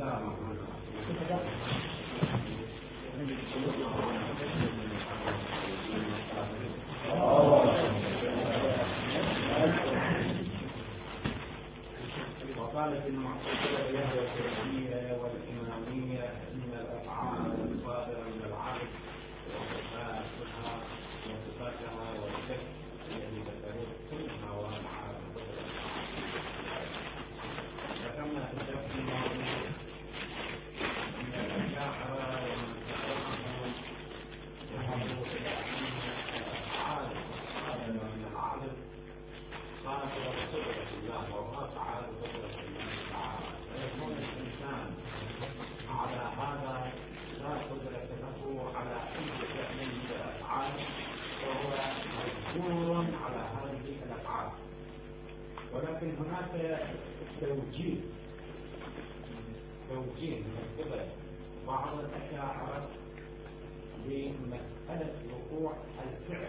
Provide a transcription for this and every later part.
وقالت المعتزلة والشافعية والإمامية إن الأفعال الصادرة من العبد وصفاتها والشك الذي ذكروه كلها واقعة فكما تشكي الماضي أن الأشاعرة ومن تبعهم ذهبوا إلى أن الأفعال الصادرة من العبد صادرة بقدرة الله وواقعة بقدرة الله تعالى، فيكون الإنسان على هذا لا قدرة له على أي فعل من الأفعال، وهو مجبور على هذه الأفعال. ولكن هناك توجيه من قبل بعض الأشاعرة لمسألة وقوع الفعل،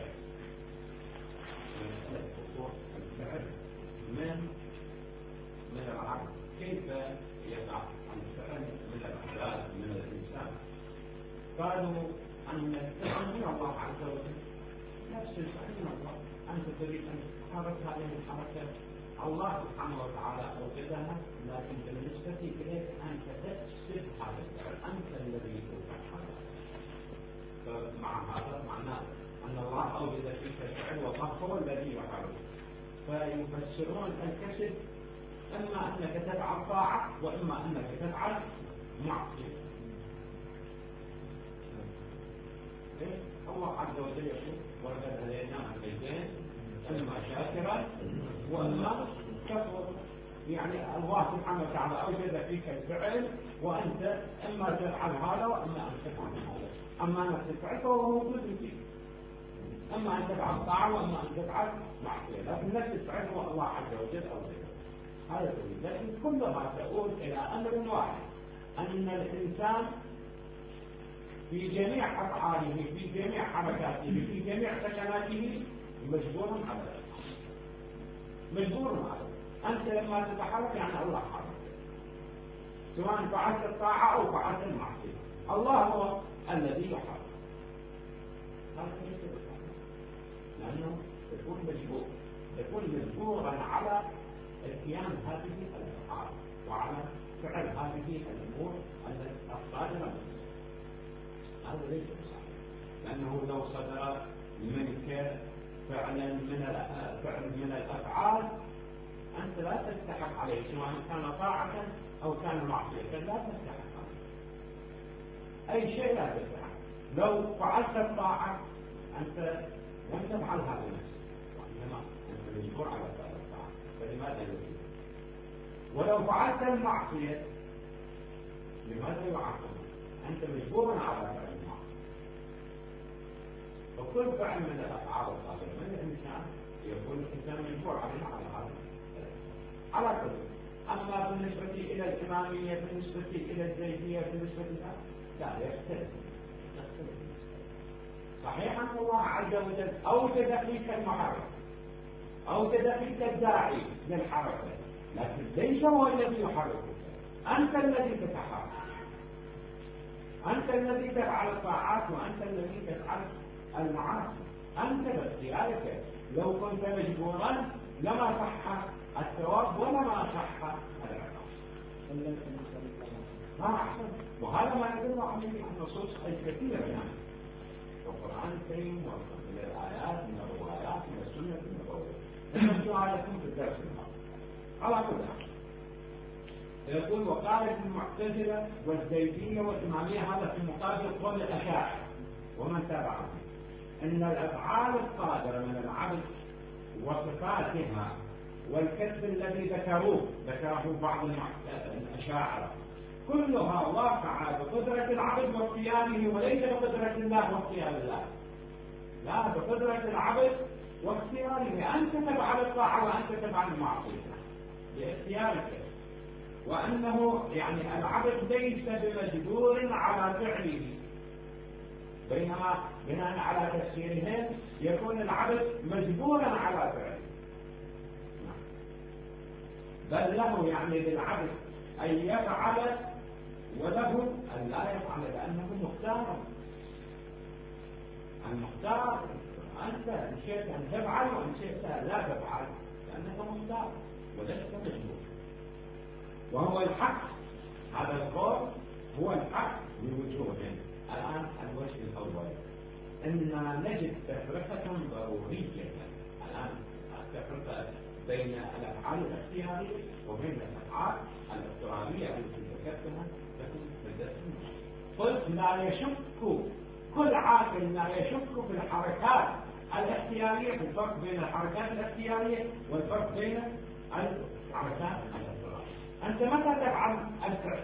من العبد، كيف يقع الفعل من العباد من الإنسان؟ قالوا أن الفعل من الله عز وجل، نفس الفعل من الله. أنت تريد أن تحرك هذه الحركة، الله سبحانه وتعالى أوجدها، لكن بالنسبة إليك أنت تكسب هذا الفعل، أنت الذي تفعل. فمع هذا معناه أن الله أوجد فيك الفعل والله هو الذي يحرك. فيفسرون الكسب إما أنك تفعل طاعة وإما أنك تفعل معصية. الله عز وجل يقول ولقد هديناه النجدين إما شاكرا وإما كفورا. يعني الله سبحانه وتعالى أوجد فيك الفعل وأنت إما تفعل هذا وإما أن تفعل هذا. أما نفس الفعل فهو موجود فيك، أما أن تفعل طاعة وأما أن تفعل معصية، لكن نفس الفعل هو الله عز وجل أوجده. هذا دليل. لكن كلها تؤول إلى أمر واحد، أن الإنسان في جميع أفعاله، في جميع حركاته، في جميع سكناته مجبور على ذلك. مجبور على ذلك. أنت لما تتحرك يعني الله حرك، سواء فعلت الطاعة أو فعلت المعصية، الله هو الذي يحرك. هذا ليس بالطاعة، لأنه تكون مجبورا على اتيان هذه الأفعال وعلى فعل هذه الأمور الصادرة. هذا ليس صحيح، لأنه لو صدر منك فعلا من الأفعال أنت لا تستحق عليه، سواء كان طاعة أو كان معصية، لا تستحق عليه أي شيء، لا تستحق. لو فعلت الطاعة أنت لم تفعلها بنفسك، وإنما أنت مجبور على فعل الطاعة، فلماذا يجب؟ ولو فعلت المعصية لماذا يعاقب؟ أنت مجبور على فعل المعصية. وكل فعل من الأفعال الصادرة من الإنسان يكون الإنسان مجبور عليه على كل. أما بالنسبة إلى الإمامية، بالنسبة إلى الزيدية، بالنسبة لا يختلف. صحيح أن الله عز وجل أوجد فيك المحرك، أوجد فيك الداعي للحركة، لكن ليس هو الذي يحركك، أنت الذي تتحرك، أنت الذي تفعل الطاعات وأنت الذي تفعل المعاصي، أنت باختيارك. لو كنت مجبورا لما صح الثواب ولما صح العقاب. ما أحسن. وهذا ما يدل عليه النصوص الكثيرة يعني القرآن الكريم ومن الآيات من الروايات من السنة النبوية. نرجع لكم في الدرس على كل حال. يقول وقالت المعتزلة والزيدية والإمامية، هذا في مقابل قول الأشاعرة ومن تبعهم، إن الأفعال الصادرة من العبد وصفاتها والكسب الذي ذكره بعض الأشاعرة كلها واقعة بقدرة العبد واختياره، وليس بقدرة الله واختيار الله. لا، بقدرة العبد واختياره. أنت تفعل الطاعة وأنت تفعل المعصية باختيارك، وأنه يعني العبد ليس بمجبور على فعله، بينما بناء على تفسيرهم يكون العبد مجبورا على فعله. بل له يعني للعبد أن يفعل وله أن لا يفعل لأنه مختار. المختار أنت إن شئت أن تفعل وإن شئت لا تفعل لأنك مختار ولست مجبور. وهو الحق، هذا القول هو الحق بوجوهين. الآن الوجه الأول أن نجد تفرقة ضرورية. الآن التفرقة بين الأفعال الاختيارية وبين الأفعال الاضطرارية التي ذكرتها لكم في الدرس الماضي. قلت لا يشك كل عاقل لا يشك في الحركات الاختيارية، في الفرق بين الحركات الاختيارية والفرق بين الحركات الاضطرارية. أنت متى تفعل الفعل؟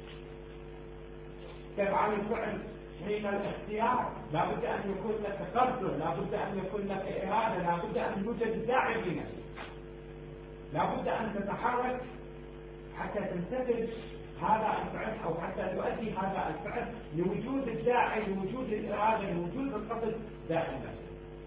تفعل الفعل حين الاختيار لا بد أن يكون لك قصد، لا بد أن يكون لك إرادة، لا بد أن يوجد داعي في نفسك، لا بد أن تتحرك حتى تنتبه هذا الفعل أو حتى تؤدي هذا الفعل لوجود الداعي، لوجود الإرادة، لوجود القصد داخل نفسك.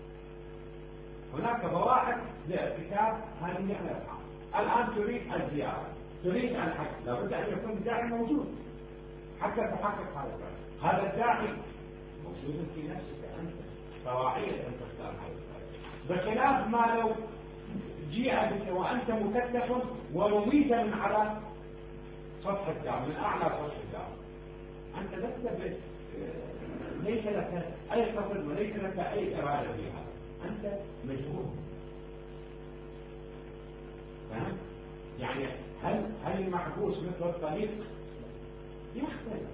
هناك بواعث لارتكاب هذه الأفعال. الآن تريد الزيارة، تريد الحج، لا بد أن يكون الداعي موجود حتى تحقق هذا الفعل. هذا الداعي موجود في نفسك أنت، فواعية أن تختار هذا الفعل، بخلاف ما لو جيء بك وأنت مكتف ورميت من على سطح الدار، من أعلى سطح الدار، أنت ليس لك أي قصد وليس لك أي إرادة فيها، أنت مجبور. فهم؟ يعني هل المحبوس مثل الطريق؟ يختلف.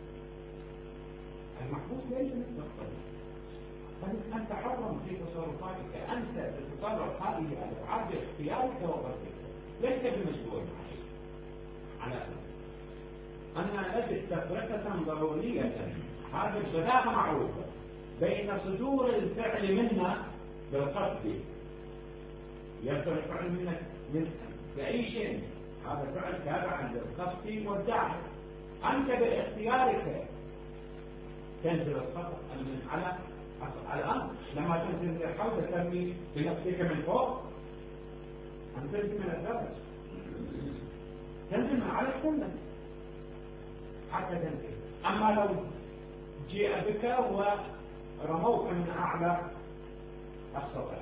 المحبوس ليس مثل الطريق. أنت حرم في تصرفاتك، أنت تتصرف هذه الأفعال باختيارك وقصدك، ليس بمجبور على أن نجد تفرقة ضرورية. هذه البلاغة معروفة بين صدور الفعل منا بالقصد، يصدر الفعل منك بأي شيء، هذا الفعل تابع للقصد والداعي. أنت باختيارك تنزل الخطأ من على الآن لما تنزل الحوض ترمي بنفسك من فوق، أن تنزل من الدرج، تنزل من على السلم حتى تنزل. أما لو جيء بك ورموك من أعلى السطح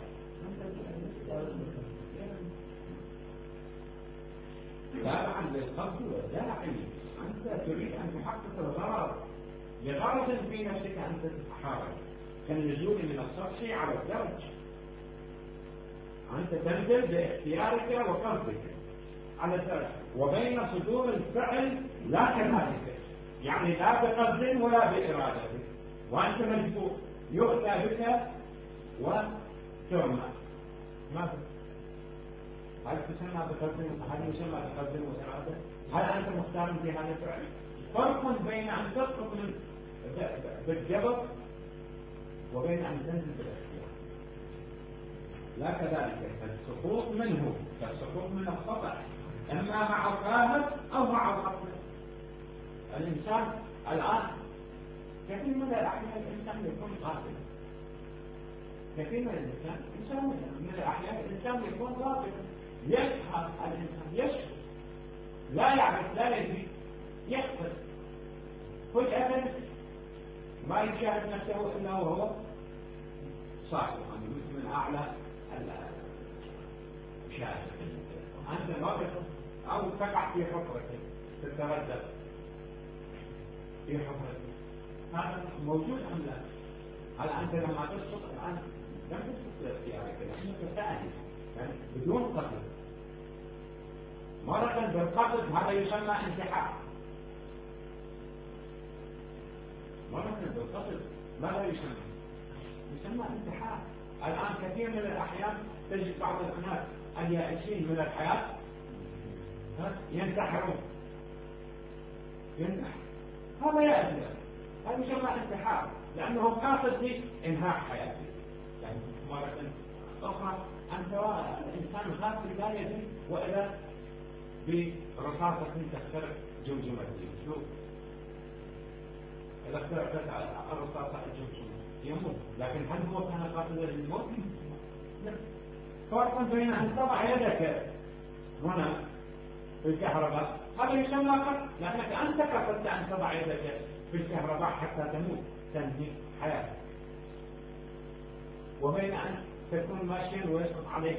تابعا للقصد والداعي، أنت تريد أن تحقق الغرض لغرض في نفسك أنت تتحرك، كالنزول من السطح على الدرج. أنت تنزل باختيارك وقصدك على الدرج، وبين صدور الفعل لا كذلك، يعني لا بقصد ولا بإرادة، وأنت مجبور يؤتى بك وترمى. ماذا؟ هل تسمى بقصد؟ هل يسمى بقصد وإرادة؟ هل أنت مختار في هذا الفعل؟ فرق بين أن تسقط بالجبر وبين أن تنزل بالاختيار. لا كذلك، فالسقوط منه كالسقوط من الخطأ، إما مع القاهر أو مع الخطأ. الإنسان الآن كثير من الأحيان الإنسان يكون غافلا، كثير من الأحيان الإنسان يكون غافلا، يسهر الإنسان، يشعر، لا يعرف، لا يدري، يخطئ فجأة، ما يشاهد نفسه إلا وهو صاحب من أعلى المشاهد. أنت الوقت أو تقع في حفرة تتردد في حفرة، هذا موجود أم لا؟ هل أنت لما تسقط الآن لم تسقط باختيارك، لأنك تأتي يعني بدون قصد، مرة بالقصد، هذا يسمى انتحار. مرة بالقصد ماذا يسمى انتحار. الآن كثير من الأحيان تجد بعض الناس اليائسين من الحياة ينتحرون، هذا يأتي، هذا يسمى انتحار، لأنه قاصد لإنهاء حياته. يعني مرة أخرى أنت الإنسان غافل لا يدري، وإذا برصاصة تخترق جمجمته، شوف إذا اخترقت الرصاصة الجمجمة يموت، لكن هل هو كان قاصدا للموت؟ لا. فرق بين أن تضع يدك هنا في الكهرباء هذا يسمى قتل، لأنك أنت قصدت أن تضع يدك في الكهرباء حتى تموت تنهي حياتك، وبين أن تكون ماشيا ويسقط عليك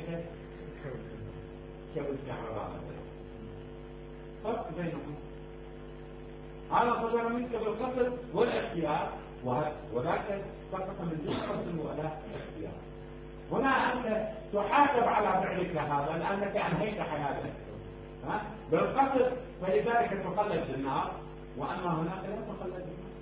كبل الكهرباء مثلا. فرق بينهم. هذا صدر منك بالقصد والاختيار، وذاك سقط من دون قصد ولا اختيار. هنا أنت تحاسب على فعلك هذا لأنك أنهيت حياتك بالقصد، فلذلك تخلد بالنار، وأما هناك لا تخلد بالنار.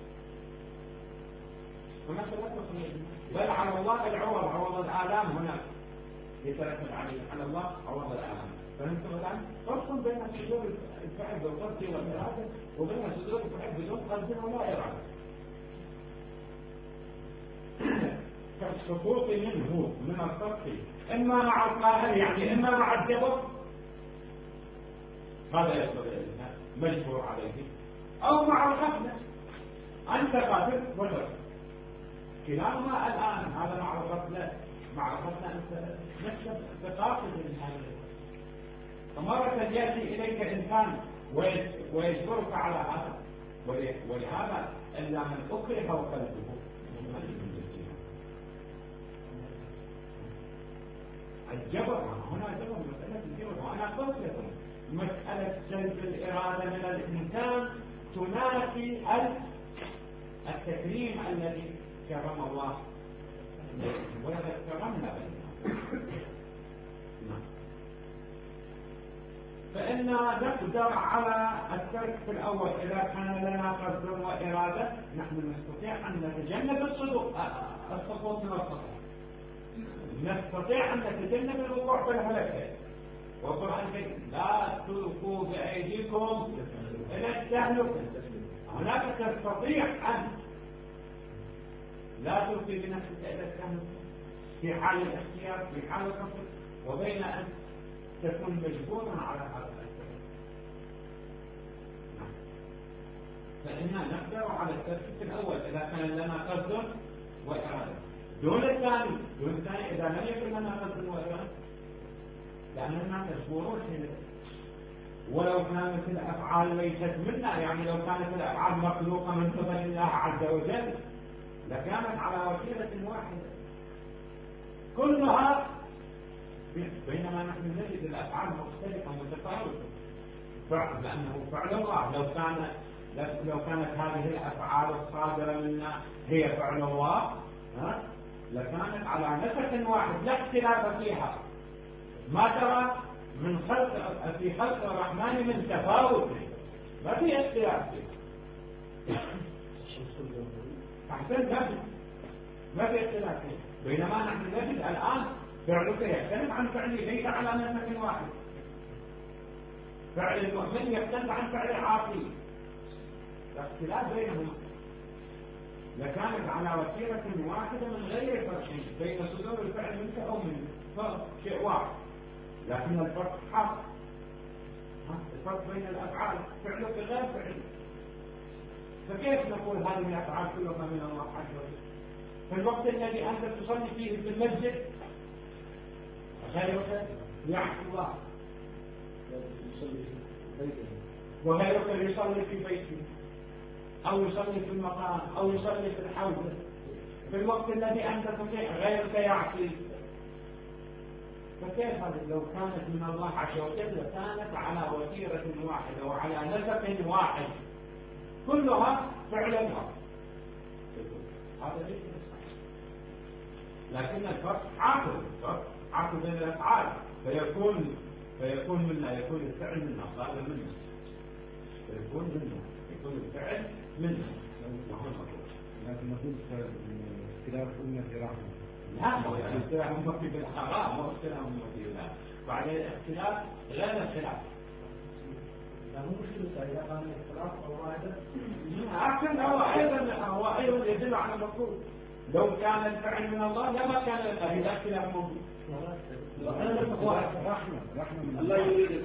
هناك لا تخلد بالنار، بل على الله العوض، عوض الآلام هناك يترتب على الله عوض الآلام. فهمتم الآن؟ فرق بين صدور الفعل بالقصد والإرادة وبين صدور الفعل بدون قصد ولا إرادة. كالسقوط منه من السطح إما مع القاهر، يعني إما مع الجبر، هذا يصدر الإنسان مجبور عليه، أو مع الغفلة، أنت قادر وترك، كلاهما الآن. هذا مع الغفلة، أنت نفسك بقاصد الإنسان، فمرة يأتي إليك إنسان ويجبرك على هذا، ولهذا إلا من أكره قلبه الجبر. هنا جبر، مسألة الجبر، وأنا قلت لكم مسألة سلب الإرادة من الإنسان تنافي التكريم الذي كرم الله ولقد كرمنا بني آدم. فإننا نقدر على الترك في الأول إذا كان لنا قصد وإرادة، نحن نستطيع أن نتجنب السقوط من السطح، نستطيع أن نتجنب الوقوع في الهلكة. والقرآن يقول لا تلقوا بأيديكم إلى التهلكة. هناك تستطيع أن لا تلقي بنفسك إلى التهلكة في حال الاختيار، في حال القصد، وبين أن تكون مجبورا على هذا الترك. فإننا نقدر على الترك في الأول إذا كان لنا قصد وإرادة، دون الثاني إذا لم يكن لنا قصد وإرادة، لأننا مجبورون. ولو كانت الأفعال ليست منا، يعني لو كانت الأفعال مخلوقة من قبل الله عز وجل لكانت على وسيلة واحدة كلها، بينما نحن نجد الأفعال مختلفة متفاوتة، لأنه فعل الله. لو كانت هذه الأفعال الصادرة منا هي فعل الله لكانت على نسق واحد لا اختلاف فيها. ما ترى في خلق الرحمن من تفاوت، ما في اختلاف فيه. أحسن ما في اختلاف فيه. بينما نحن نجد الآن فعلك يختلف عن فعلي، ليس على نسق واحد. فعل المؤمن يختلف عن فعل العاصي، الاختلاف بينهما لكانت على وسيلة واحدة من غير فرق بين صدور الفعل منك أو منك، فرق شيء واحد، لكن الفرق حق. الفرق بين الأفعال فعلك غير فعل، فكيف نقول هذه الأفعال كلها من الله عز وجل في الوقت الذي أنت تصلي فيه في المسجد غيرك يعصي الله، وغيرك يصلي في بيته أو يصلي في المقام أو يصلي في الحوزة في الوقت الذي أنت تطيع، غيرك يعصي. فكيف لو كانت من الله عز وجل كانت على وتيرة واحدة وعلى نسق واحد كلها فعل الله، هذا ليس صحيح. لكن الفرق عقل بين الأفعال، فيكون منا، يكون الفعل منا، صادر منا، يكون الفعل منا. لكن نقول اختلاف أمتي رحمة. لا، اختلاف أمتي بالحرام، مو اختلاف أمتي بالله. بعد الاختلاف غير الاختلاف. لا مو مشكلة إذا كان الاختلاف هو أيضا يدل على المفروض. لو كان الفعل من الله لما كان الاختلاف موجود. رحمة من الله يريد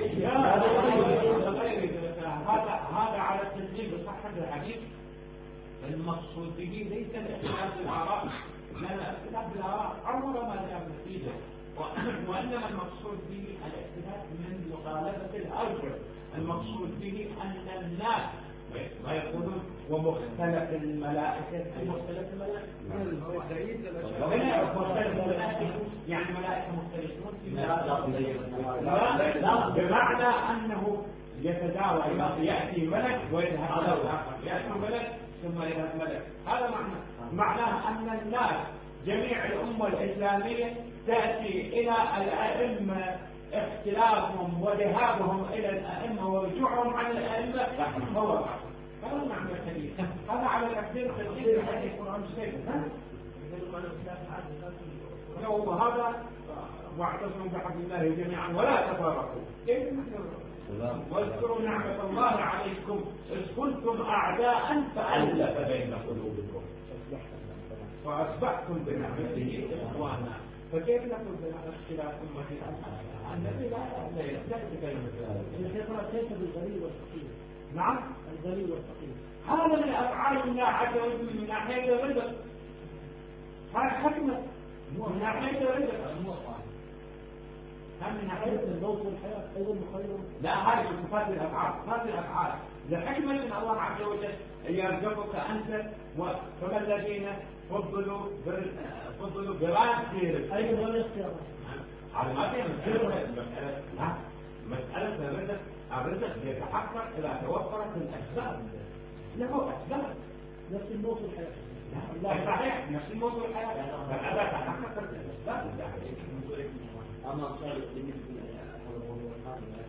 هذا على التسليم بصحة الحديث. المقصود به ليس الاختلاف بالآراء، لأن الاختلاف بالآراء عمره ما جاء نتيجة، وإنما المقصود به الاختلاف من مغالبة الأرجح المقصود به أن الناس ما يقولون ومختلف الملائكة. مختلف الملائكة يعني ملائكة مختلفون لا بمعنى أنه يتداول يأتي ملك ويذهب الآخر، يأتي ملك ثم يذهب ملك. هذا معناه أن الناس جميع الأمة الإسلامية تأتي إلى الأئمة، اختلافهم وذهابهم إلى الأئمة ورجوعهم عن الأئمة هو هذا معنى الحديث. هذا على الأكثر تفسير الحديث القرآن الشريف. وهذا واعتصموا بحبل الله جميعا ولا تفارقوا. واذكروا نعمة الله عليكم إذ كنتم أعداء فألف بين قلوبكم فأصبحتم بنعمته إخوانا. فكيف نقول بين اختلاف أمتي النبي لا يتكلم الفطرة كيف بالغني والفقير؟ نعم الغني والفقير هذا من أفعال الله عز وجل من ناحية الرزق. هذا حكمة من ناحية الرزق. هم من ناحية الموت والحياة أيضا مخير. لا هذه من صفات الأفعال. صفات الأفعال لحكمة من الله عز وجل يرزقك أنت فما الذين فضلوا براسك أيضا ولا اختيار. على ما فيها مسألة الرزق يتحقق إذا توفرت الأسباب. له أسباب نفس الموت والحياة. لا صحيح نفس الموت والحياة. فإذا تحققت الأسباب أما صار بالنسبة هذا الموضوع الثاني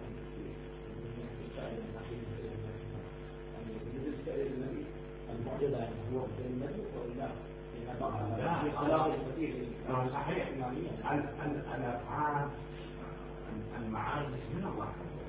بالنسبة للنبي المعجزة هو النبي ولا صحيح الأفعال المعاجز من الله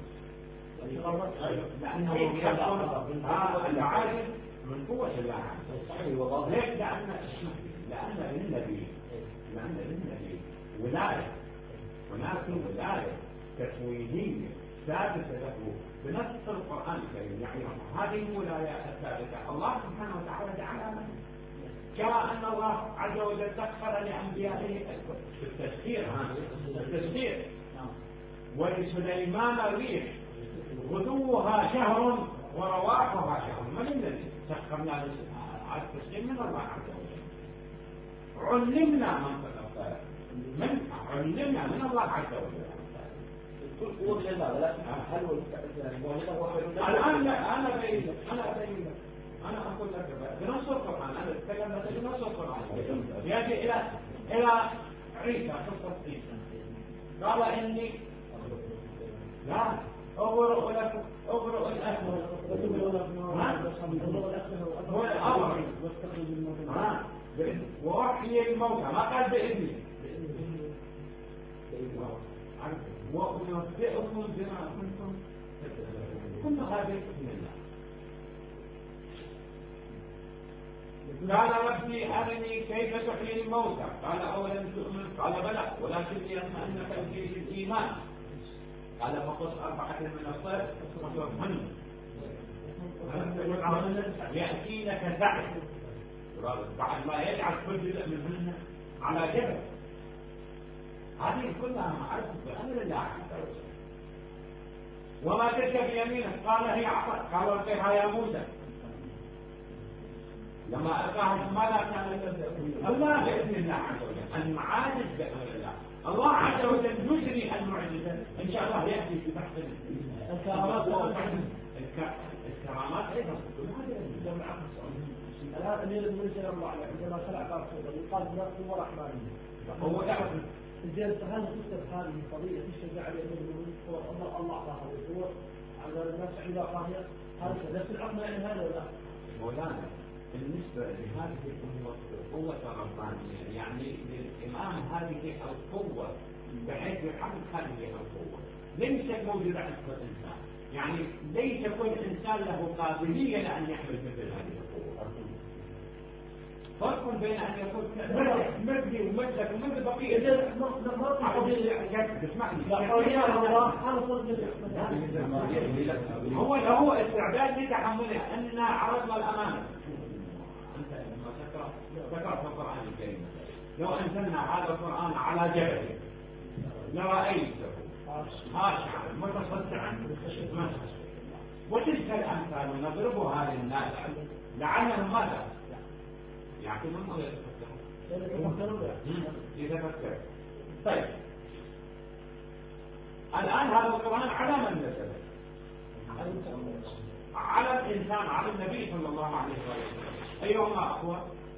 لأنه المعاجز من قوة الله. ليش؟ لأن للنبي ولاية هناك ولاية تكوينية ثابتة له بنص القرآن الكريم. يعني هذه الولاية الثابتة الله سبحانه وتعالى جعلها كما أن الله عز وجل سخر لأنبيائه التسخير ولسليمان الريح غدوها شهر ورواحها شهر. من الذي سخرنا على التسخير؟ من الله عز وجل. علمنا منطق الطير علمنا من الله عز وجل. كل قوة من الله ولكن هل هو الآن أنا أبين لك أنا أقول لك بنص القرآن. أنا أتكلم بنص القرآن. يأتي إلى عيسى قصة عيسى قال إني لا أبرئ لكم أبرئ الأكمل وأحيي الموتى ما قال بإذني وأنبئكم بما كنتم كل هذه بإذن الله. قال ربي أرني كيف تحيي الموتى قال أولم تؤمن قال بلى ولكن ليطمئن قلبي بالإيمان قال فقص 4 من الطير واصرفهن يأتينك سعي بعد ما يجعل كل جزء منهن على جبل. هذه كلها معرفة بأمر الله عز وجل. وما تلك بيمينك قال هي عصا قال القها يا موسى لما ألقاها ماذا كان الله بإذن الله عز وجل. المعاجز بأمر الله. الله عز وجل يجري المعجزة إن شاء الله يأتي في بحث الكرامات أيضا كل هذا من العقل الصالح. الآن أمير المؤمنين صلى الله عليه وسلم عندما خلع رسوله يقال هو رحمانية. هو يعرف الجالس هل تكتب هذه قضية الشجاعة لأمير المؤمنين هو الله أعطاها القوة على الناس عند قاهرة هذا نفس العقل يعني هذا ولا مولانا بالنسبة لهذه القوة الربانية يعني للإمام هذه القوة بحيث يحمل هذه القوة ليست موجودة عند كل إنسان. يعني ليس كل إنسان له قابلية لأن يحمل مثل هذه القوة. فرق بين أن يكون مجدي ومجدك ومجد بقية هو استعداد لتحمله أننا عرضنا الأمانة. أنت لما تقرأ في القرآن الكريم لو أنزلنا هذا القرآن على جبل لرأيته خاشعا متصدعا وتلك الأمثال نضربها للناس لعلهم ماذا يعقلون أو يتفكرون. طيب الآن هذا القرآن على من نزل؟ على الإنسان، على النبي صلى الله عليه وسلم. أيهما أقوى؟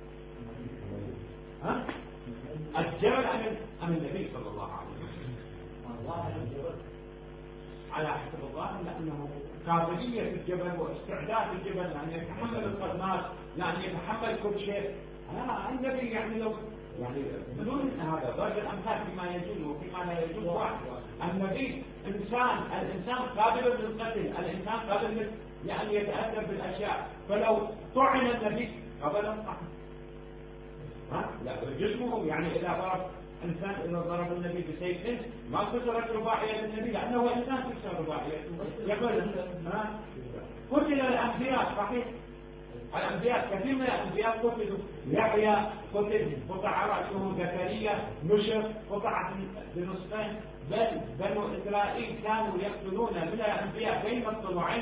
الجبل أم النبي صلى الله عليه وسلم؟ على حسب الظاهر لأنه قابلية الجبل واستعداد الجبل لأن يتحمل الصدمات، لأن يتحمل كل شيء. النبي يعني لو يعني بدون هذا ضرب الأمثال فيما يجوز وفيما لا يجوز واحد. النبي الإنسان قابل للقتل، الإنسان قابل لأن يتأثر بالأشياء، فلو طعن النبي قبل الطعن. لا جسمه يعني إذا ضرب إنسان، إذا ضرب النبي بسيف ما كسرت رباعية النبي لأنه إنسان كسر رباعيته. يقول قتل الأنبياء صحيح، الأنبياء كثير من الأنبياء قتلوا. يحيى قتل قطع رأسه، زكريا نشر قطعت بنصفين، بل بنو إسرائيل كانوا يقتلون من الأنبياء بين الطلوعين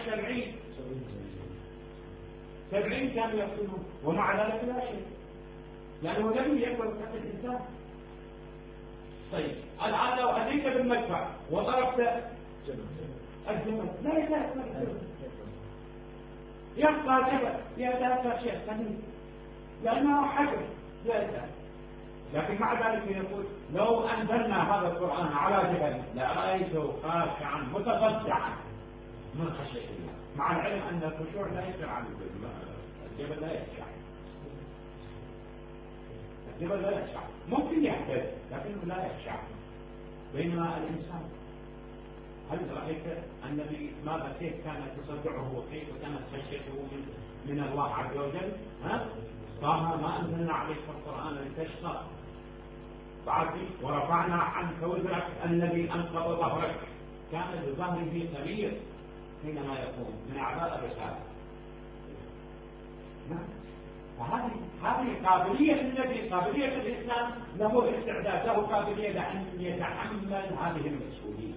70 كانوا يقتلون، ومع ذلك لا شيء لأنه لم يقبل قتل الإنسان. طيب الآن لو أتيت بالمدفع وضربت الجبل لا يتأثر، يبقى جبل يتأثر شيء ثاني لأنه حجر لا يتأثر. لكن مع ذلك يقول لو أنزلنا هذا القرآن على جبل لرأيته خاشعا متصدعا من خشية الله، مع العلم أن الخشوع لا يصير عن الجبل، لا يخشع الجبل، لا يخشع، ممكن يحتاج لكنه لا يخشع. بينما الإنسان هل رأيت النبي ماذا كيف كانت تصدعه وكيف كانت خشيته من الله عز وجل؟ طه ما أنزلنا عليك القرآن لتشقى، بعد ورفعنا عنك وزرك الذي أنقض ظهرك، كان بظهره كبير حينما يقوم من أعضاء الرسالة. هذه قابلية النبي، قابلية الإسلام، له استعداد، له قابلية لأن يتحمل هذه المسؤولية.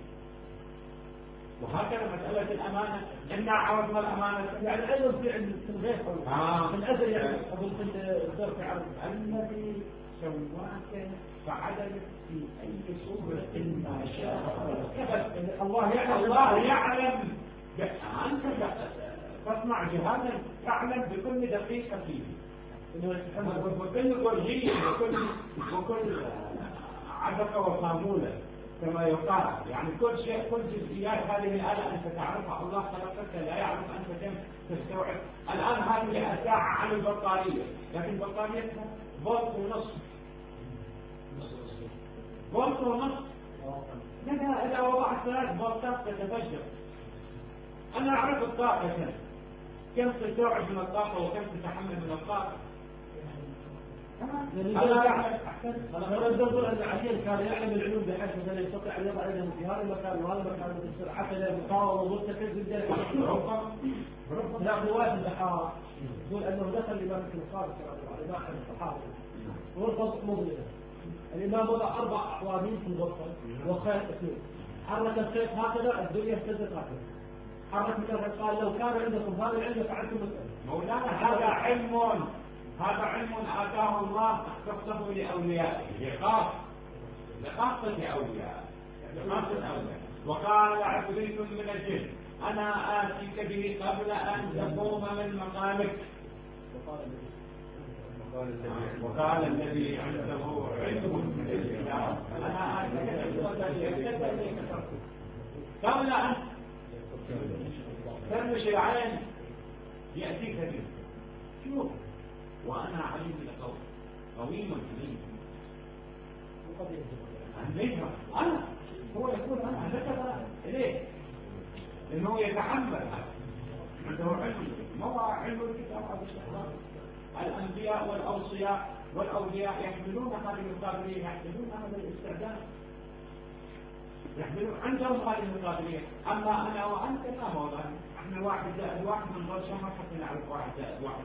وهكذا مسألة الأمانة، إنا عرضنا الأمانة يعني أيضا في الغيب في الأزل يعني أقول في الدرس عرض الذي سواك فعدلك في أي صورة ما شاء. الله يعلم أنت تصنع جهازا تعلم بكل دقيقة فيه، وكل وجهية وكل عدقة وصامولة كما يقال، يعني كل شيء، كل جزئيات هذه الآلة أنت تعرفها، الله خلقك لا يعرف أنت كم تستوعب. الآن هذه الساعة عن البطارية، لكن بطاريتها فولت ونصف، فولت ونصف، لأنها إذا وضعت 3 فولتات تتفجر. أنا أعرف الطاقة كم تستوعب من الطاقة وكم تتحمل من الطاقة. أنا أقول أن علي كان يعلم العلوم بحيث أنه يستطيع أن يضع يده في هذا المكان وهذا المكان وتصير حتى لا المقاومة ومرتكز بالجهة. نعم رواية البحارة يقول أنه دخل الإمام ابن الخالد على إمام الصحابة غرفة مظلمة، الإمام وضع 4 أحوالين في الغرفة وخيط اثنين، حرك الخيط هكذا الدنيا اهتزت هكذا، حرك مثلا قال لو كان عندكم هذا العلم فعلتم مثلا. مولانا هذا علم آتاه الله اختصه لأوليائه، لخاصة أوليائه. وقال عفريت من الجن أنا آتيك به قبل أن تقوم من مقامك. وقال الذي عنده علم من الكتاب أنا آتيك به قبل أن ترمش العين يأتيك به. شوف وأنا عليم لقوم قويم حليم. أنا هو يقول أنا ذكر إليه لأنه يتحمل هذا، عنده علم، ما هو علم الكتاب. الأنبياء والأولياء يحملون هذه القابلية، يحملون هذا الاستعداد، يحملون عندهم هذه القابلية. أما أنا وأنت لا موضوع، احنا 1+1 من غير شهر حتى نعرف 1+1.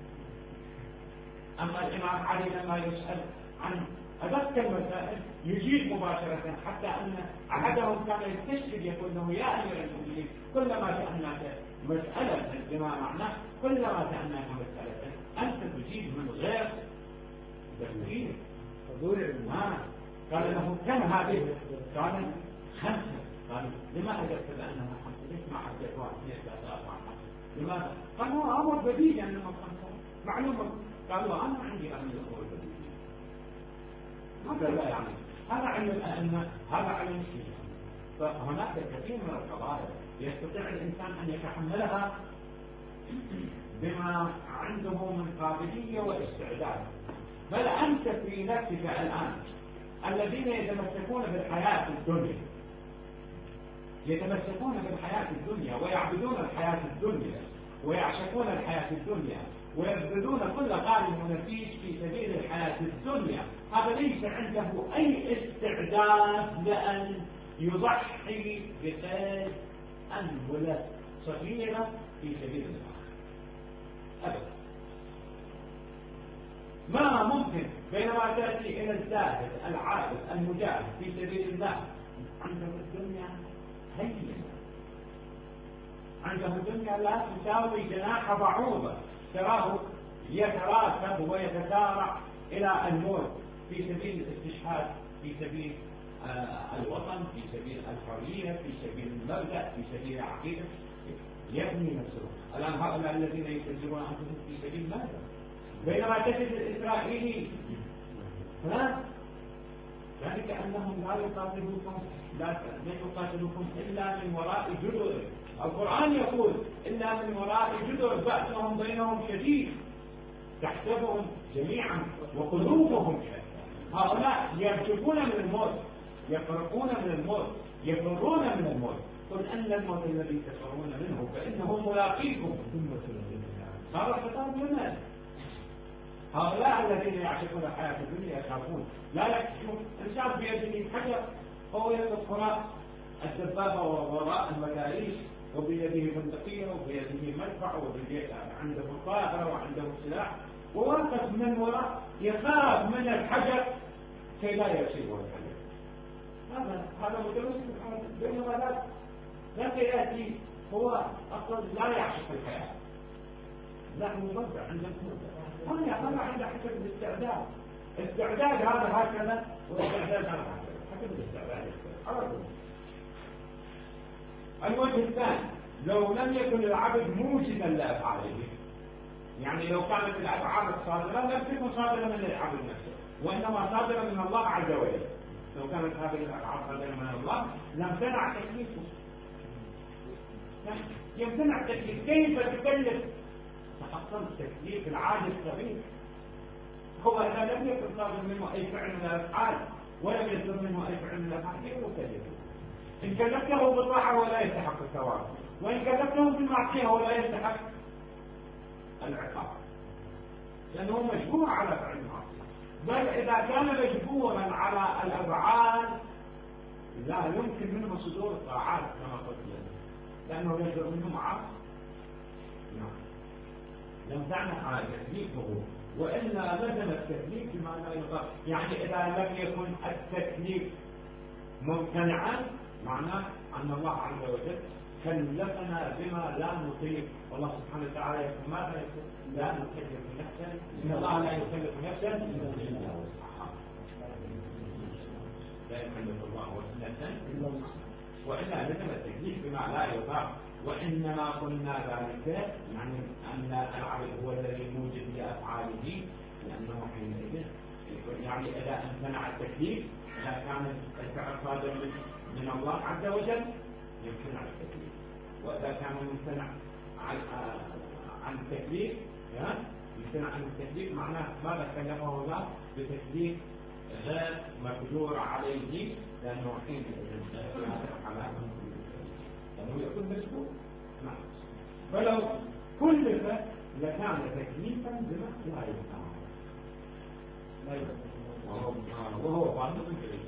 أما الإمام علي لما يسأل عن أدق المسائل يجيب مباشرة، حتى أن أحدهم كان يستشهد يقول له يا أمير المؤمنين كلما سألناك مسألة بما معناه كلما كأنها مسألة أنت تجيب من غير تفكير. قال له كم هذه؟ قال 5. قال لماذا قلت بأنها 5؟ ليش ما حدث 1 2 3 4 5؟ لماذا؟ قال هو أمر بديهي أنه 5 معلومة. قالوا أنا عندي أمر بديهي. هذا لا يعني هذا علم الأئمة، هذا علم الشيعة. فهناك كثير من القضايا يستطيع الإنسان أن يتحملها بما عنده من قابلية واستعداد. بل أنت في نفسك الآن الذين يتمسكون بالحياة الدنيا ويعبدون الحياة الدنيا ويعشقون الحياة الدنيا ويبذلون كل غال ونفيس في سبيل الحياة الدنيا، هذا ليس عنده أي استعداد لأن يضحي بقيد أنبلة صغيرة في سبيل الله أبدا. ما ممكن بينما تأتي إلى الزاهد العابد المجاهد في سبيل الله عنده الدنيا هينة، عنده الدنيا لا تساوي جناح بعوضة، تراه يتراكب ويتسارع إلى الموت في سبيل الاستشهاد، في سبيل الوطن، في سبيل الحرية، في سبيل المبدأ، في سبيل العقيدة، يبني نفسه. الآن هؤلاء الذين يسجلون أنفسهم في سبيل ماذا؟ بينما تجد الإسرائيلي ذلك أنهم لا يقاتلوكم إلا من وراء جدر. القرآن يقول إلا من وراء جدر بأسهم بينهم شديد تحسبهم جميعا وقلوبهم شتى. هؤلاء يرجفون من الموت، يفرقون من الموت، يفرون من الموت. قل أن الموت الذي تفرون منه فإنه ملاقيكم. هذا خطاب لنا. هؤلاء الذين يعشقون الحياة الدنيا يخافون لا يكشفون. إنسان بيده حجر هو يدخل الدبابة وراء المداريس وبيده بندقية وبيده مدفع وبيده عنده طائرة وعنده سلاح ووقف من وراء يخاف من الحجر كي لا يصيبه الحجر. هذا متمسك بينما لا يأتي هو أصلا لا يعشق الحياة، نحن مضجع عندنا هذا عنده حسب الاستعداد. استعداد هذا هكذا واستعداد هذا هكذا حسب الاستعداد. الوجه الثاني لو لم يكن العبد موجدا لأفعاله، يعني لو كانت الأفعال الصادرة لم تكن صادرة من العبد نفسه وإنما صادرة من الله عز وجل. لو كانت هذه الأفعال صادرة من الله لامتنع تكليفه. يمتنع التكليف. كيف تكلف؟ تحصل التكليف العادي الصغير. هو إذا لم يكن صادر منه أي فعل من الأفعال ولم يصدر منه أي فعل من الأفعال كيف يكلفه؟ إن كلفته بالطاعة ولا يستحق الثواب، وإن كلفته بالمعصية ولا يستحق العقاب، لأنه مجبور على فعل المعصية. بل إذا كان مجبورا على الأفعال لا يمكن منه صدور الطاعات كما قلت لنا، لأنه يصدر منه معاصي. لم تعنى تكليفه، وإلا لزم التكليف بما لا يطاق. يعني إذا لم يكن التكليف ممتنعا معناه أن الله عز وجل كلفنا بما لا نطيق. والله سبحانه وتعالى يقول ماذا يقول؟ لا نكلف نفسا، إن الله لا يكلف نفسا إلا وسعها. لا يكلف الله نفسا إلا وسعها، وإلا لزم التكليف بما لا يطاق. وإنما قلنا ذلك يعني أن العبد هو الذي موجد لأفعاله، لأنه حينئذ يعني إذا امتنع التكليف إذا كان الفعل صادر من الله عز وجل يمتنع التكليف، وإذا كان ممتنع عن التكليف يمتنع عن التكليف معناه ماذا كلفه الله بتكليف غير مقدور عليه، لأنه حينئذ لأنه يكون مجبور. فلو كلف لكان تكليفا بما لا يفهم، وهو ظاهر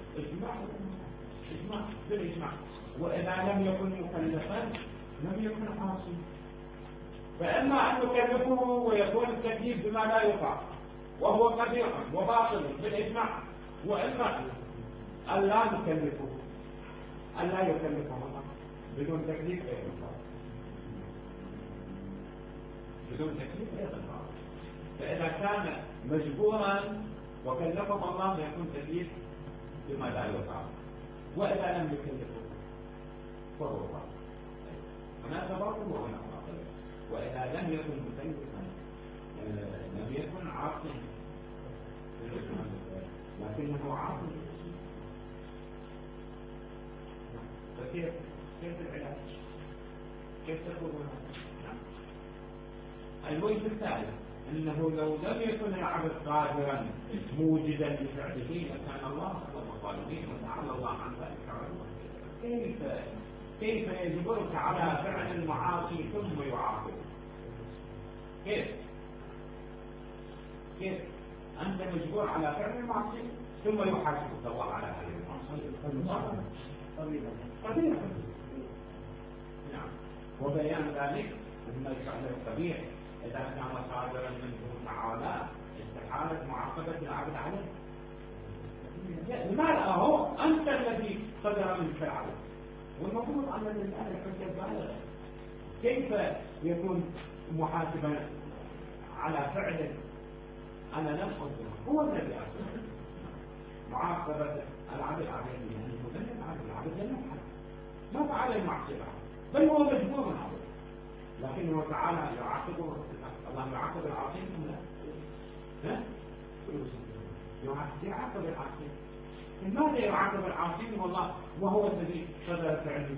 إجماع بالإجماع. وإذا لم يكن مكلفا لم يكن عاصيا. فإما أن نكلفه ويكون التكليف بما لا يطاق وهو قبيح وباطل بالإجماع، وإما أن لا نكلفه، أن لا يكلفه الله بدون تكليف غير الله. بدون تكليف أيضا باطل. فإذا كان مجبورا وكلفهم الله يكون تكليف بما لا يطاق، وإذا لم يكلفه فهو باطل. هناك باطل وهناك باطل. وإذا لم يكن مكلفا لم يكن عاصيا، لكنه عاصي. فكيف العلاج؟ كيف تكون الوجه الثالث أنه لو لم يكن العبد قادرا موجدا لفعله لكان الله هو الظالمين وتعالى الله عن ذلك. كيف يجبرك على فعل المعاصي ثم يعاقبك؟ كيف أنت مجبور على فعل المعصية ثم يحاسبك الله على هذه المعصية؟ قبيح. نعم. وبيان ذلك أن الفعل القبيح إذا كان صادرا منه تعالى استحالت معاقبة العبد عليه. لماذا هو أنت الذي صدر منك العبد، والمفروض أن الآن الحجة بالغة. كيف يكون محاسبا على فعل أنا لم أصدره؟ هو الذي أصدره. معاقبة العبد عليه العبد لم يفعل، ما فعل المعصية بل هو مجبور عليه، لكنه تعالى يعاقبه. الله يعاقب العاصين أم لا؟ يعاقب العاصين. لماذا يعاقب العاصين والله وهو الذي صدر فعله؟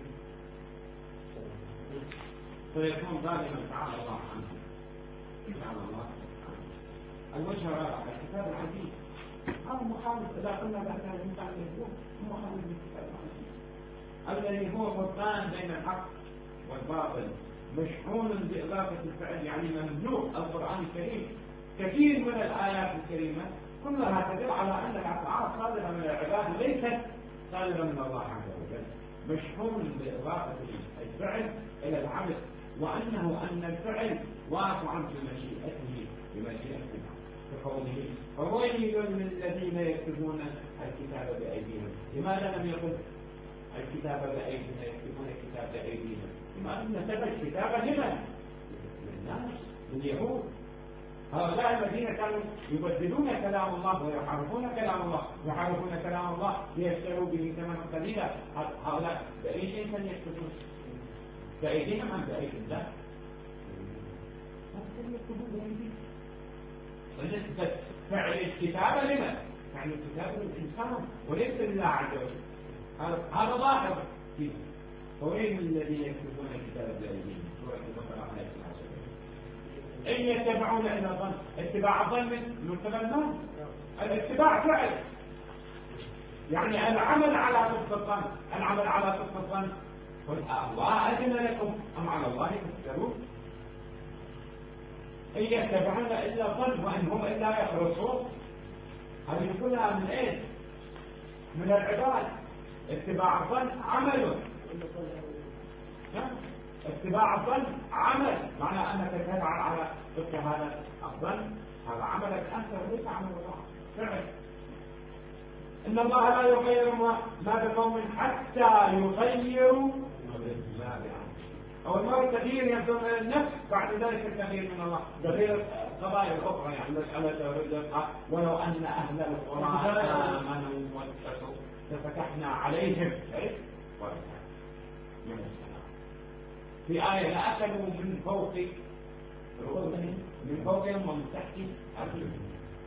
فيكون ظالما تعالى الله عنه. تعالى الله عنه. الوجه الرابع الكتاب العزيز. هذا مخالف إذا قلنا بأن الإنسان يكون مخالف للكتاب العزيز الذي هو فرقان بين الحق والباطل، مشحون بإضافة الفعل، يعني مملوء. القرآن الكريم كثير من الآيات الكريمة كلها تدل على أن الأفعال صادرة من العباد ليست صادرة من الله عز وجل، مشحون بإضافة الفعل إلى العبد، وأنه أن الفعل واقع بمشيئته كقوله فويل للذين يكتبون الكتاب بأيديهم. لماذا لم يقل الكتاب بأيديهم يكتبون الكتاب بأيديهم؟ لماذا نسب الكتاب لمن؟ للناس، لليهود. هؤلاء الذين كانوا يبدلون كلام الله ويحرفون كلام الله، يحرفون كلام الله ليشتروا به ثمنا قليلا. هؤلاء بأي شيء كانوا يكتبون؟ بأيديهم أم بأيدي الله؟ يكتبون بأيديهم. ونسبة فعل الكتابة لمن؟ يعني الكتاب للإنسان وليس لله عز وجل. هذا ظاهر فيه. وين الذين يكتبون الكتاب بأيديهم؟ سورة البقرة عليه الصلاة والسلام. إن يتبعون إلا الظن. اتباع الظن من قبل من؟ الاتباع فعل، يعني العمل على صدق الظن. العمل على صدق الظن قل الله أذن لكم أم على الله تفترون؟ إن يتبعون إلا الظن وإن هم إلا يخرصون. هذه كلها من إيه؟ من العباد. اتباع الظن عمل. اتباع الظن عمل، معنى أنك تتبع على صدق هذا الظن، هذا عملك أنت وليس عمل الله، فعل. إن الله لا يغير ما بقوم حتى يغيروا ما بأنفسهم. أو المرة التغيير يبدو من النفس، بعد ذلك التغيير من الله. تغيير قضايا أخرى، يعني مسألة الرزق. ولو أن أهل القرى آمنوا واتقوا لفتحنا عليهم من السماء. في آية لأكلوا من فوق رؤوسهم، من فوقهم ومن تحت أرجلهم.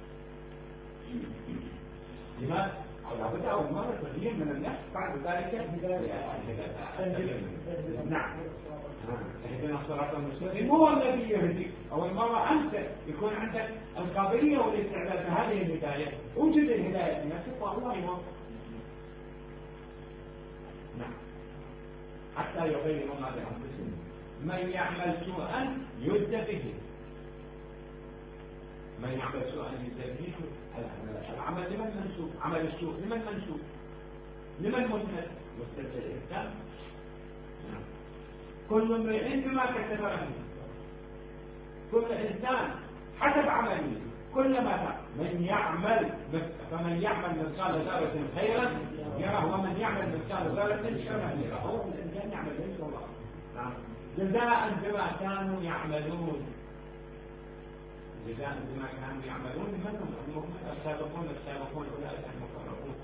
لماذا؟ لابد أول مرة تغيير من النفس، بعد ذلك نعم اهدنا الصراط المستقيم. هو الذي يهديك. أول مرة أنت يكون عندك القابلية والاستعداد لهذه الهداية. وجد الهداية في نفسك والله يوفق. نعم حتى يغيروا ما بأنفسهم. من يعمل سوءا يجزى به. من يعمل سوءا يجزى به. العمل لمن منسوب؟ عمل السوء لمن منسوب؟ لمن مسند؟ مسند الإنسان. كل امرئ بما كسب رهين. كل إنسان حسب عمله. كلما فمن يعمل مثقال ذرة خيرا يره ومن يعمل مثقال ذرة شرا يره. هو الإنسان يعمل ليس الله. جزاء بما كانوا يعملون. جزاء بما كانوا يعملون منهم السابقون أولئك المقربون.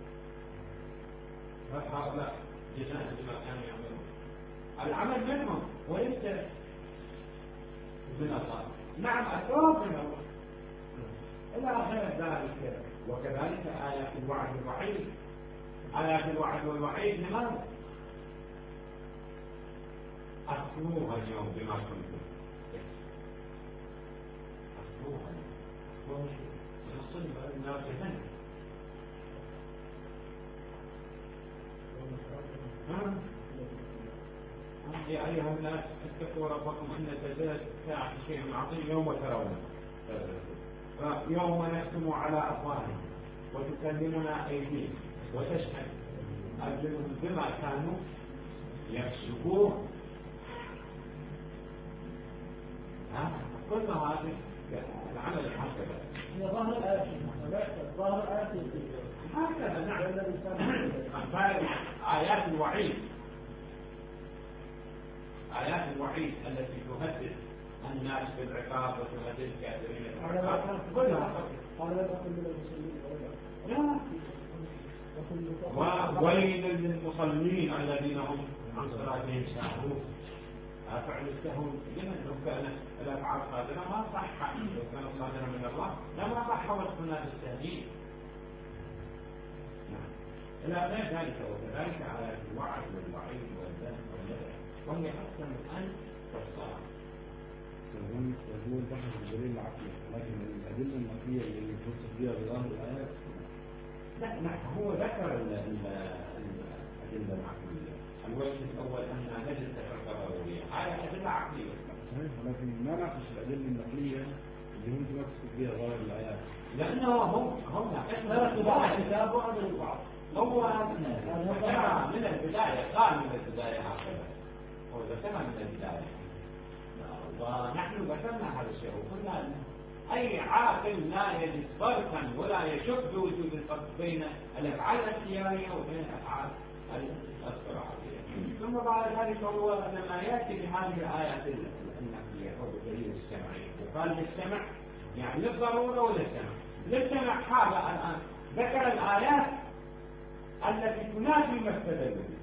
هؤلاء جزاء بما كانوا يعملون، العمل منهم وليس من الله. نعم الثواب من الله إلى غير ذلك. وكذلك آيات الوعد والوعيد. آيات الوعد والوعيد لماذا؟ أصلوها اليوم بما كنتم أصلوها ونصل الناس هنا. يا أيها الناس اتقوا ربكم أن تزداد الساعة شيء عظيم يوم ترونه، يوم نختم على أفواههم وتكلمنا أيديهم وتشهد أرجلهم بما كانوا يكسبون. كل هذه العمل هكذا. هي ظاهر الآيات ظاهر الآيات هكذا. نعم. آيات الوعيد، آيات الوعيد التي تهدد الناس بالعقاب وتهدد الكافرين بالعقاب كلها. وويل للمصلين الذين هم عن صلاتهم ساهون. فعل السهو لو كان الافعال صادره ما صح، لو كان صادرا من الله لما صح وصفنا بالتهديد. الى غير ذلك. وكذلك على الوعد والوعيد والذنب والندى وهي احسن الان والصلاه. يقول بحث الدليل العقلي، لكن الادله النقليه اللي توصف بها بظاهر الايات لا هو ذكر الادله العقليه. الوجه الاول ان نجد تفكر ضروريه، هذه ادله عقليه صحيح، ولكن ما ناقش الادله النقليه اللي هم توصف بها ظاهر الايات، لانه هم ناقشنا الكتاب وهذا البعض. هو ذكرها من البدايه، قال من البدايه هكذا، هو ذكرها من البدايه ونحن ذكرنا هذا الشيء وقلنا اي عاقل لا يجد فرقا ولا يشك بوجود الفرق بين الافعال الاختياريه وبين الافعال الاضطراريه. ثم بعد ذلك هو لما ياتي بهذه الايات النقليه او بالدليل السمعي وقال للسمع يعني للضروره وللسمع. للسمع حاجه الان ذكر الايات التي تنافي ما استدل به.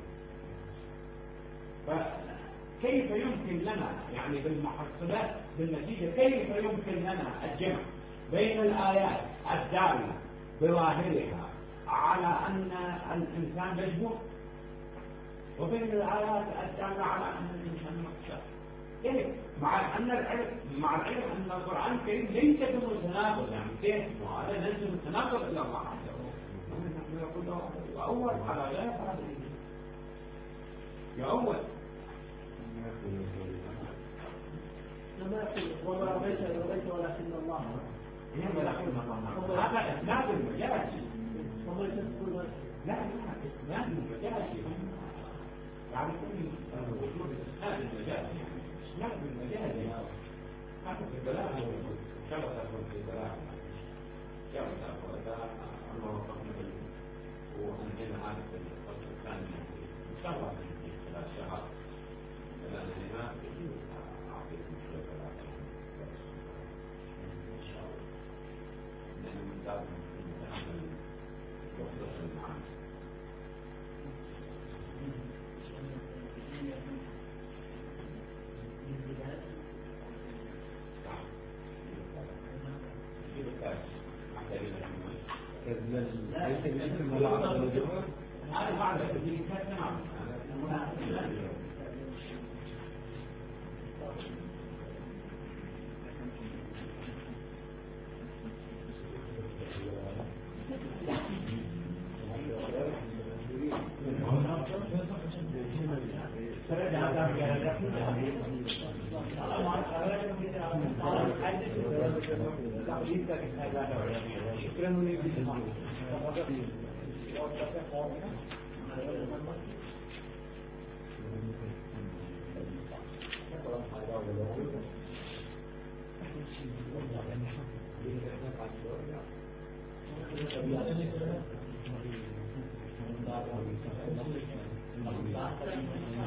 فكيف يمكن لنا يعني بالمحصلات بالنتيجه كيف يمكن لنا الجمع بين الايات الداله بظاهرها على ان الانسان مجبور وبين الايات الداله على ان الانسان مقصر؟ كيف؟ مع العلم ان القران الكريم ليس بمتناقض، يعني كيف؟ وهذا ليس متناقض الا الله عز وجل. نحن نقول له يؤول على غير هذا يؤول. لما يقول وما رميت ولكن الله هذا اسناد المجاز. لا اسناد المجاز يعني كل وجود اسناد المجاز، يعني اسناد المجاز هذا في البلاغه شرط في البلاغه شرط وذا الله وفقنا وانهينا هذا الفصل الثاني ان شاء الله في 3 شهور لاننا اعطيكم شويه ان شاء الله لان من باب نتحمل وقت المعاني. هذا بعد التدريب تمام.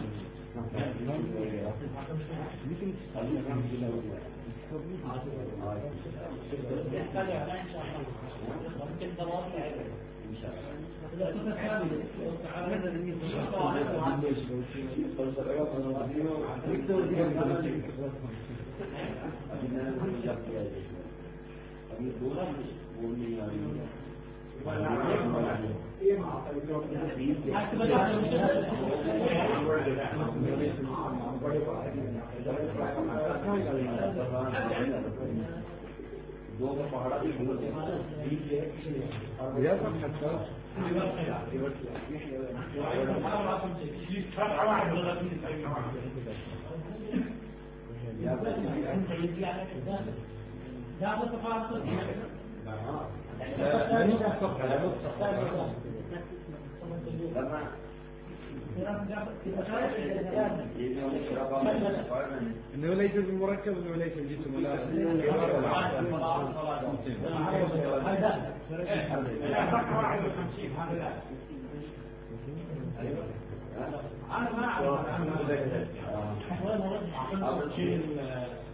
ممكن انه ليس بالمركب انه ليس الجسم ولا أنا ما أعرف